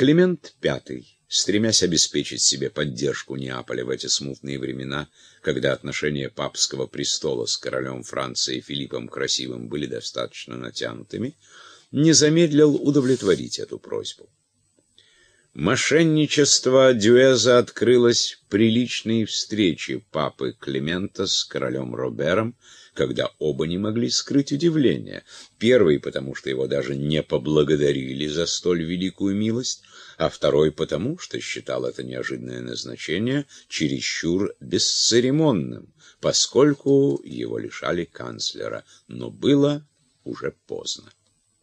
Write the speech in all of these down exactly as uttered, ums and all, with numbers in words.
Климент пятый, стремясь обеспечить себе поддержку Неаполя в эти смутные времена, когда отношения папского престола с королем Франции Филиппом Красивым были достаточно натянутыми, не замедлил удовлетворить эту просьбу. Мошенничество Дюэза открылось при личной встрече папы Климента с королем Робером, когда оба не могли скрыть удивление. Первый, потому что его даже не поблагодарили за столь великую милость, а второй, потому что считал это неожиданное назначение чересчур бесцеремонным, поскольку его лишали канцлера, но было уже поздно.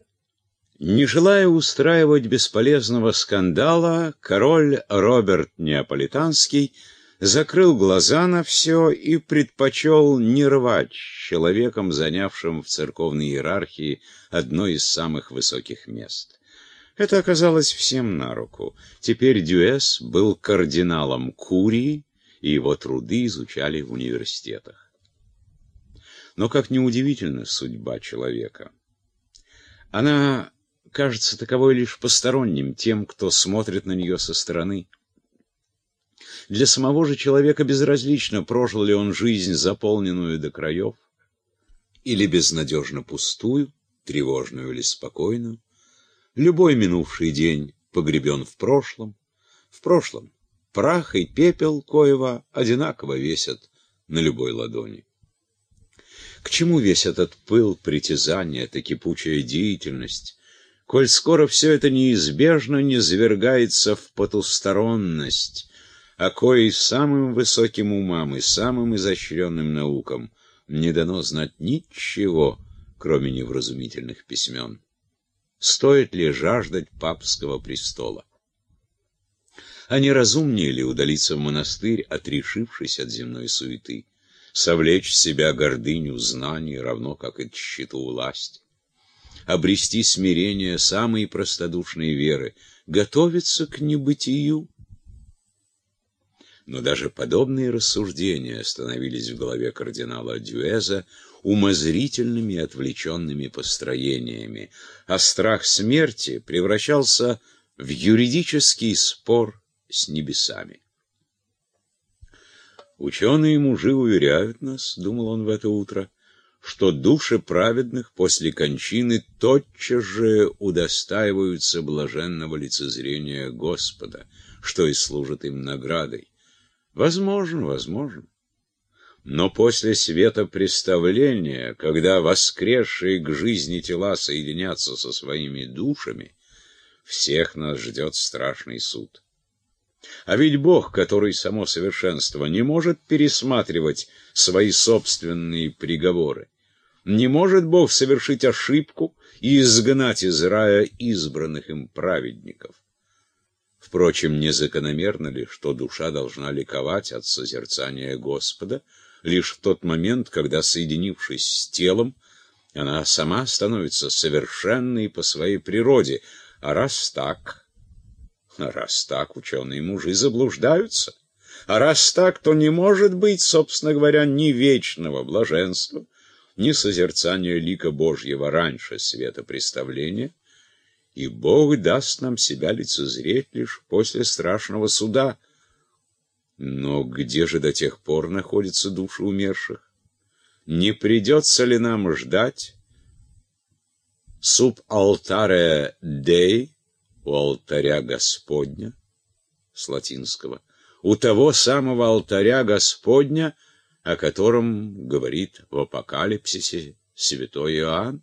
Не желая устраивать бесполезного скандала, король Роберт Неаполитанский закрыл глаза на все и предпочел не рвать с человеком, занявшим в церковной иерархии одно из самых высоких мест. Это оказалось всем на руку. Теперь Дюэс был кардиналом Курии, и его труды изучали в университетах. Но, как ни удивительна судьба человека, она кажется таковой лишь посторонним, тем, кто смотрит на нее со стороны. Для самого же человека безразлично, прожил ли он жизнь, заполненную до краев, или безнадежно пустую, тревожную или спокойную. Любой минувший день погребен в прошлом. В прошлом прах и пепел коего одинаково весят на любой ладони. К чему весь этот пыл, притязание, эта кипучая деятельность, коль скоро все это неизбежно низвергается в потусторонность, о коей самым высоким умам и самым изощренным наукам не дано знать ничего, кроме невразумительных письмен? Стоит ли жаждать папского престола? А не разумнее ли удалиться в монастырь, отрешившись от земной суеты, совлечь в себя гордыню знаний, равно как и тщету власти, обрести смирение самой простодушной веры, готовиться к небытию? Но даже подобные рассуждения становились в голове кардинала Дюэза умозрительными и отвлеченными построениями, а страх смерти превращался в юридический спор с небесами. «Ученые мужи уверяют нас, — думал он в это утро, — что души праведных после кончины тотчас же удостаиваются блаженного лицезрения Господа, что и служит им наградой. Возможно, возможно. Но после светопреставления, когда воскресшие к жизни тела соединятся со своими душами, всех нас ждет страшный суд. А ведь Бог, который само совершенство, не может пересматривать свои собственные приговоры. Не может Бог совершить ошибку и изгнать из рая избранных им праведников. Впрочем, незакономерно ли, что душа должна ликовать от созерцания Господа лишь в тот момент, когда, соединившись с телом, она сама становится совершенной по своей природе? А раз так... А раз так, ученые мужи заблуждаются. А раз так, то не может быть, собственно говоря, ни вечного блаженства, ни созерцания лика Божьего раньше светопреставления, и Бог даст нам себя лицезреть лишь после страшного суда. Но где же до тех пор находятся души умерших? Не придется ли нам ждать sub altare Dei, у алтаря Господня, с латинского, у того самого алтаря Господня, о котором говорит в Апокалипсисе святой Иоанн?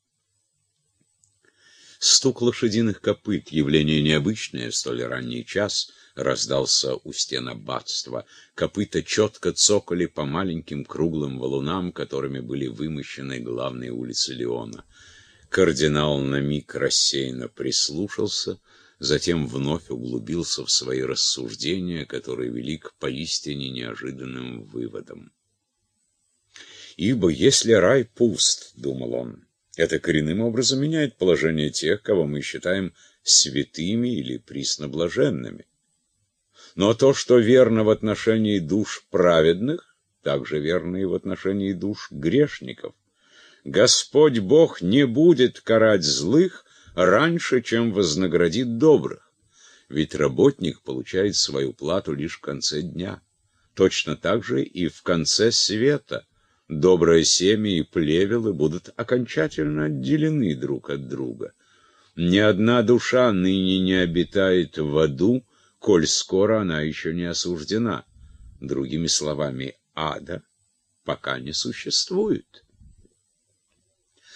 Стук лошадиных копыт, явление необычное в столь ранний час, раздался у стен аббатства. Копыта четко цокали по маленьким круглым валунам, которыми были вымощены главные улицы Леона. Кардинал на миг рассеянно прислушался, затем вновь углубился в свои рассуждения, которые вели к поистине неожиданным выводам. «Ибо если рай пуст, — думал он, — это коренным образом меняет положение тех, кого мы считаем святыми или пресноблаженными. Но то, что верно в отношении душ праведных, также верно и в отношении душ грешников. Господь Бог не будет карать злых раньше, чем вознаградит добрых. ведь работник получает свою плату лишь в конце дня. Точно так же и в конце света доброе семя и плевелы будут окончательно отделены друг от друга. Ни одна душа ныне не обитает в аду, коль скоро она еще не осуждена. Другими словами, ада пока не существует.